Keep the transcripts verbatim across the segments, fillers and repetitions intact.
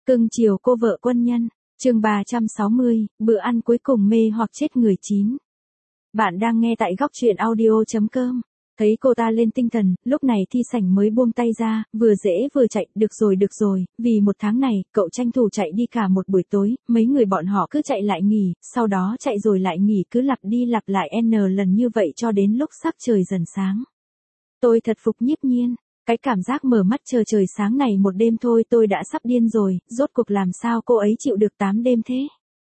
Cưng chiều cô vợ quân nhân, chương ba trăm sáu mươi, bữa ăn cuối cùng mê hoặc chết người chín. Bạn đang nghe tại góc truyện audio chấm com. Thấy cô ta lên tinh thần, lúc này Thi Sảnh mới buông tay ra, vừa dễ vừa chạy, được rồi được rồi, vì một tháng này, cậu tranh thủ chạy đi cả một buổi tối, mấy người bọn họ cứ chạy lại nghỉ, sau đó chạy rồi lại nghỉ cứ lặp đi lặp lại n lần như vậy cho đến lúc sắc trời dần sáng. Tôi thật phục Nhiếp Nhiên. Cái cảm giác mở mắt chờ trời sáng này một đêm thôi tôi đã sắp điên rồi, rốt cuộc làm sao cô ấy chịu được tám đêm thế?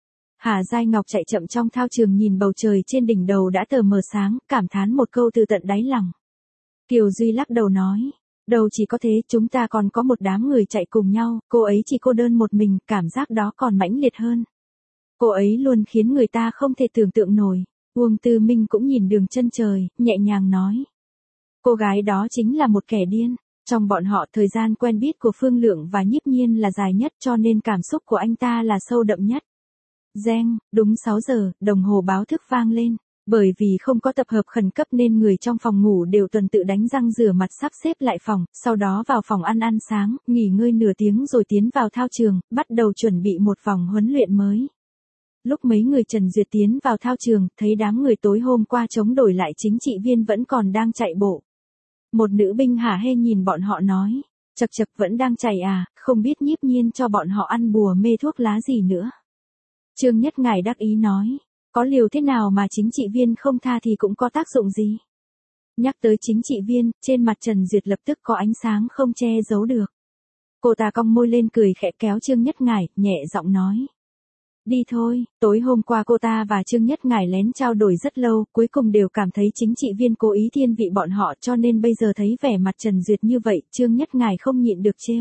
Hà Giai Ngọc chạy chậm trong thao trường nhìn bầu trời trên đỉnh đầu đã tờ mờ sáng, cảm thán một câu từ tận đáy lòng. Kiều Duy lắc đầu nói, đâu chỉ có thế, chúng ta còn có một đám người chạy cùng nhau, cô ấy chỉ cô đơn một mình, cảm giác đó còn mãnh liệt hơn. Cô ấy luôn khiến người ta không thể tưởng tượng nổi. Uông Tư Minh cũng nhìn đường chân trời, nhẹ nhàng nói. Cô gái đó chính là một kẻ điên. Trong bọn họ thời gian quen biết của Phương Lượng và Nhiếp Nhiên là dài nhất cho nên cảm xúc của anh ta là sâu đậm nhất. Reng, đúng sáu giờ, đồng hồ báo thức vang lên. Bởi vì không có tập hợp khẩn cấp nên người trong phòng ngủ đều tuần tự đánh răng rửa mặt sắp xếp lại phòng, sau đó vào phòng ăn ăn sáng, nghỉ ngơi nửa tiếng rồi tiến vào thao trường, bắt đầu chuẩn bị một vòng huấn luyện mới. Lúc mấy người Trần Duyệt tiến vào thao trường, thấy đám người tối hôm qua chống đổi lại chính trị viên vẫn còn đang chạy bộ. Một nữ binh hả hê nhìn bọn họ nói, chật chật vẫn đang chạy à, không biết Nhiếp Nhiên cho bọn họ ăn bùa mê thuốc lá gì nữa. Trương Nhất Ngải đắc ý nói, có liều thế nào mà chính trị viên không tha thì cũng có tác dụng gì. Nhắc tới chính trị viên, trên mặt Trần Duyệt lập tức có ánh sáng không che giấu được. Cô ta cong môi lên cười khẽ kéo Trương Nhất Ngải, nhẹ giọng nói. Đi thôi, tối hôm qua cô ta và Trương Nhất Ngải lén trao đổi rất lâu, cuối cùng đều cảm thấy chính trị viên cố ý thiên vị bọn họ cho nên bây giờ thấy vẻ mặt Trần Duyệt như vậy, Trương Nhất Ngải không nhịn được trêu.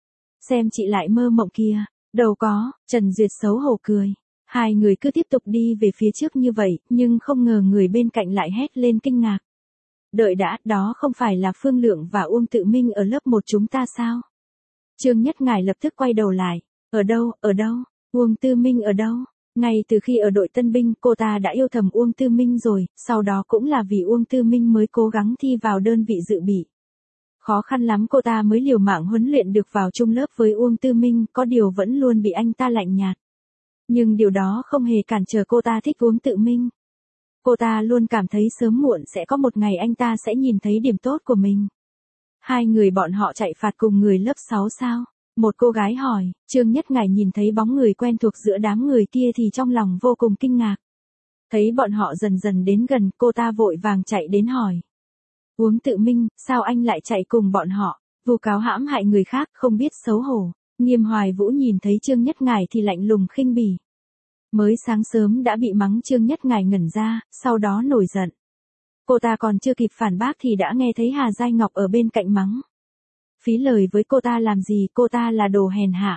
Xem chị lại mơ mộng kia, đâu có, Trần Duyệt xấu hổ cười. Hai người cứ tiếp tục đi về phía trước như vậy, nhưng không ngờ người bên cạnh lại hét lên kinh ngạc. Đợi đã, đó không phải là Phương Lượng và Uông Tự Minh ở lớp một chúng ta sao? Trương Nhất Ngải lập tức quay đầu lại, ở đâu, ở đâu? Uông Tư Minh ở đâu? Ngay từ khi ở đội tân binh cô ta đã yêu thầm Uông Tư Minh rồi, sau đó cũng là vì Uông Tư Minh mới cố gắng thi vào đơn vị dự bị. Khó khăn lắm cô ta mới liều mạng huấn luyện được vào chung lớp với Uông Tư Minh, có điều vẫn luôn bị anh ta lạnh nhạt. Nhưng điều đó không hề cản trở cô ta thích Uông Tự Minh. Cô ta luôn cảm thấy sớm muộn sẽ có một ngày anh ta sẽ nhìn thấy điểm tốt của mình. Hai người bọn họ chạy phạt cùng người lớp sáu sao? Một cô gái hỏi, Trương Nhất Ngải nhìn thấy bóng người quen thuộc giữa đám người kia thì trong lòng vô cùng kinh ngạc. Thấy bọn họ dần dần đến gần, cô ta vội vàng chạy đến hỏi. Uông Tự Minh, sao anh lại chạy cùng bọn họ, vu cáo hãm hại người khác, không biết xấu hổ. Nghiêm Hoài Vũ nhìn thấy Trương Nhất Ngải thì lạnh lùng khinh bỉ. Mới sáng sớm đã bị mắng Trương Nhất Ngải ngẩn ra, sau đó nổi giận. Cô ta còn chưa kịp phản bác thì đã nghe thấy Hà Giai Ngọc ở bên cạnh mắng. Phí lời với cô ta làm gì, cô ta là đồ hèn hạ.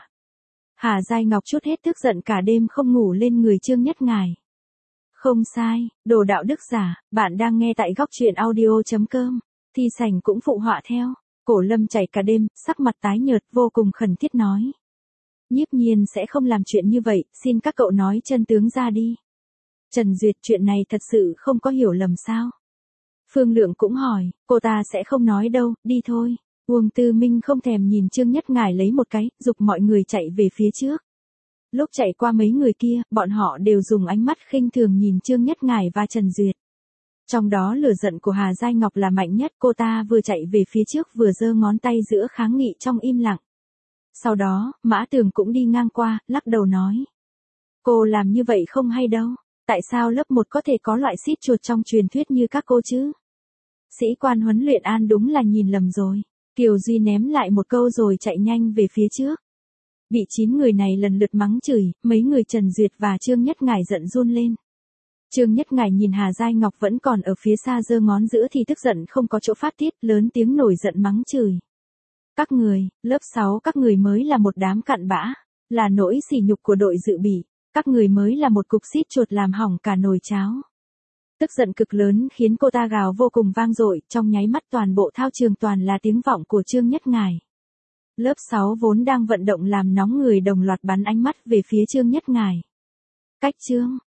Hà Giai Ngọc chút hết tức giận cả đêm không ngủ lên người Trương Nhất Ngải. Không sai, đồ đạo đức giả, bạn đang nghe tại góc truyện audio chấm com. Thi Sảnh cũng phụ họa theo. Cổ Lâm chảy cả đêm, sắc mặt tái nhợt vô cùng khẩn thiết nói. Nhiếp Nhiên sẽ không làm chuyện như vậy, xin các cậu nói chân tướng ra đi. Trần Duyệt, chuyện này thật sự không có hiểu lầm sao? Phương Lượng cũng hỏi, cô ta sẽ không nói đâu, đi thôi. Uông Tư Minh không thèm nhìn Trương Nhất Ngải lấy một cái, giục mọi người chạy về phía trước. Lúc chạy qua mấy người kia, bọn họ đều dùng ánh mắt khinh thường nhìn Trương Nhất Ngải và Trần Duyệt. Trong đó lửa giận của Hà Giai Ngọc là mạnh nhất, cô ta vừa chạy về phía trước vừa giơ ngón tay giữa kháng nghị trong im lặng. Sau đó, Mã Tường cũng đi ngang qua, lắc đầu nói. Cô làm như vậy không hay đâu, tại sao lớp một có thể có loại xít chuột trong truyền thuyết như các cô chứ? Sĩ quan huấn luyện An đúng là nhìn lầm rồi. Kiều Duy ném lại một câu rồi chạy nhanh về phía trước. Bị chín người này lần lượt mắng chửi, mấy người Trần Duyệt và Trương Nhất Ngải giận run lên. Trương Nhất Ngải nhìn Hà Giai Ngọc vẫn còn ở phía xa giơ ngón giữa thì tức giận không có chỗ phát tiết, lớn tiếng nổi giận mắng chửi. Các người, lớp sáu các người mới là một đám cặn bã, là nỗi sỉ nhục của đội dự bị, các người mới là một cục xít chuột làm hỏng cả nồi cháo. Tức giận cực lớn khiến cô ta gào vô cùng vang dội, trong nháy mắt toàn bộ thao trường toàn là tiếng vọng của Trương Nhất Ngải. Lớp sáu vốn đang vận động làm nóng người đồng loạt bắn ánh mắt về phía Trương Nhất Ngải. Cách Trương,